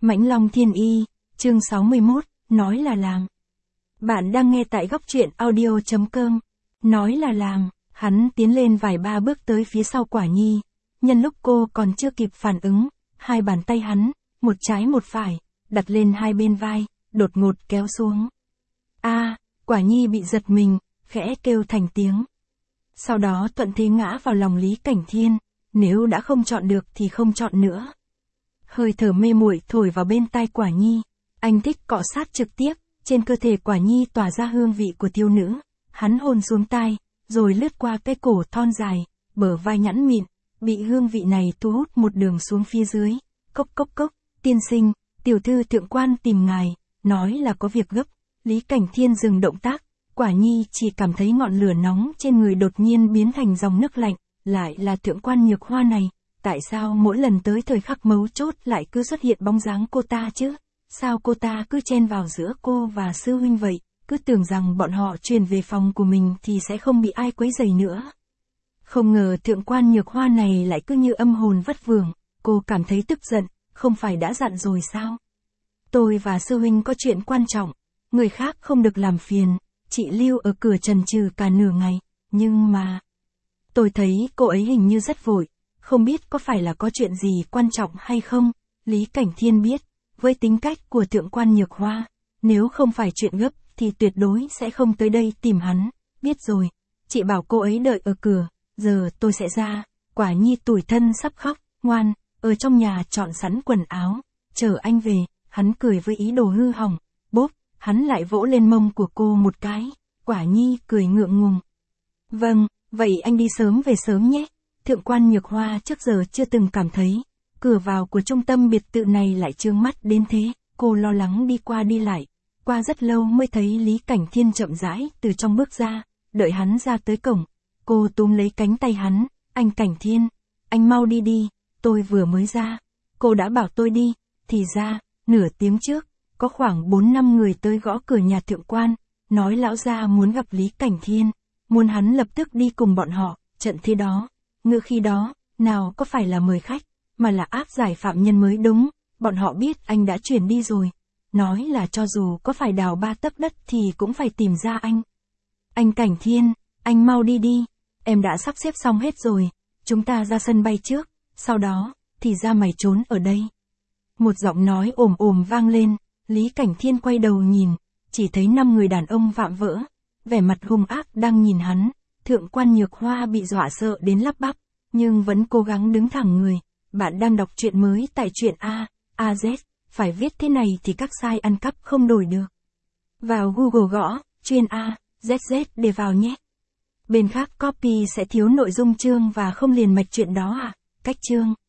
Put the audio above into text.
Mãnh Long Thiên Y, chương 61, nói là làm. Bạn đang nghe tại góc truyện audio.com. Nói là làm, hắn tiến lên vài ba bước tới phía sau Quả Nhi. Nhân lúc cô còn chưa kịp phản ứng, hai bàn tay hắn, một trái một phải, đặt lên hai bên vai, đột ngột kéo xuống. Quả Nhi bị giật mình, khẽ kêu thành tiếng. Sau đó thuận thế ngã vào lòng Lý Cảnh Thiên, nếu đã không chọn được thì không chọn nữa. Hơi thở mê muội thổi vào bên tai Quả Nhi, anh thích cọ sát trực tiếp, trên cơ thể Quả Nhi tỏa ra hương vị của thiếu nữ. Hắn hôn xuống tai, rồi lướt qua cái cổ thon dài, bờ vai nhẵn mịn, bị hương vị này thu hút một đường xuống phía dưới. Cốc cốc cốc, tiên sinh, tiểu thư thượng quan tìm ngài, nói là có việc gấp. Lý Cảnh Thiên dừng động tác, Quả Nhi chỉ cảm thấy ngọn lửa nóng trên người đột nhiên biến thành dòng nước lạnh, lại là thượng quan Nhược Hoa này. Tại sao mỗi lần tới thời khắc mấu chốt lại cứ xuất hiện bóng dáng cô ta chứ? Sao cô ta cứ chen vào giữa cô và sư huynh vậy? Cứ tưởng rằng bọn họ chuyển về phòng của mình thì sẽ không bị ai quấy rầy nữa. Không ngờ thượng quan Nhược Hoa này lại cứ như âm hồn vất vưởng. Cô cảm thấy tức giận, không phải đã dặn rồi sao? Tôi và sư huynh có chuyện quan trọng, người khác không được làm phiền. Chị lưu ở cửa chần chừ cả nửa ngày, nhưng mà... Tôi thấy cô ấy hình như rất vội, không biết có phải là có chuyện gì quan trọng hay không. Lý Cảnh Thiên biết, với tính cách của thượng quan Nhược Hoa, nếu không phải chuyện gấp thì tuyệt đối sẽ không tới đây tìm hắn. Biết rồi, chị bảo cô ấy đợi ở cửa, giờ tôi sẽ ra. Quả Nhi tủi thân sắp khóc, ngoan, ở trong nhà chọn sẵn quần áo, chờ anh về. Hắn cười với ý đồ hư hỏng, bốp, hắn lại vỗ lên mông của cô một cái. Quả Nhi cười ngượng ngùng. Vâng, vậy anh đi sớm về sớm nhé. Thượng quan Nhược Hoa trước giờ chưa từng cảm thấy, cửa vào của trung tâm biệt thự này lại chướng mắt đến thế. Cô lo lắng đi qua đi lại, qua rất lâu mới thấy Lý Cảnh Thiên chậm rãi từ trong bước ra. Đợi hắn ra tới cổng, cô túm lấy cánh tay hắn. Anh Cảnh Thiên, anh mau đi đi, tôi vừa mới ra. Cô đã bảo tôi đi, thì ra, nửa tiếng trước, có khoảng 4-5 người tới gõ cửa nhà thượng quan, nói lão gia muốn gặp Lý Cảnh Thiên, muốn hắn lập tức đi cùng bọn họ. Trận thế đó, ngữ khi đó, nào có phải là mời khách, mà là áp giải phạm nhân mới đúng. Bọn họ biết anh đã chuyển đi rồi, nói là cho dù có phải đào 3 tấc đất thì cũng phải tìm ra anh. Anh Cảnh Thiên, anh mau đi đi, em đã sắp xếp xong hết rồi, chúng ta ra sân bay trước, sau đó, thì ra mày trốn ở đây. Một giọng nói ồm ồm vang lên, Lý Cảnh Thiên quay đầu nhìn, chỉ thấy 5 người đàn ông vạm vỡ, vẻ mặt hung ác đang nhìn hắn. Thượng quan Nhược Hoa bị dọa sợ đến lắp bắp, nhưng vẫn cố gắng đứng thẳng người. Bạn đang đọc truyện mới tại truyện AZ, phải viết thế này thì các site ăn cắp không đổi được. Vào Google gõ, chuyên AZZ để vào nhé. Bên khác copy sẽ thiếu nội dung chương và không liền mạch truyện đó à? Cách chương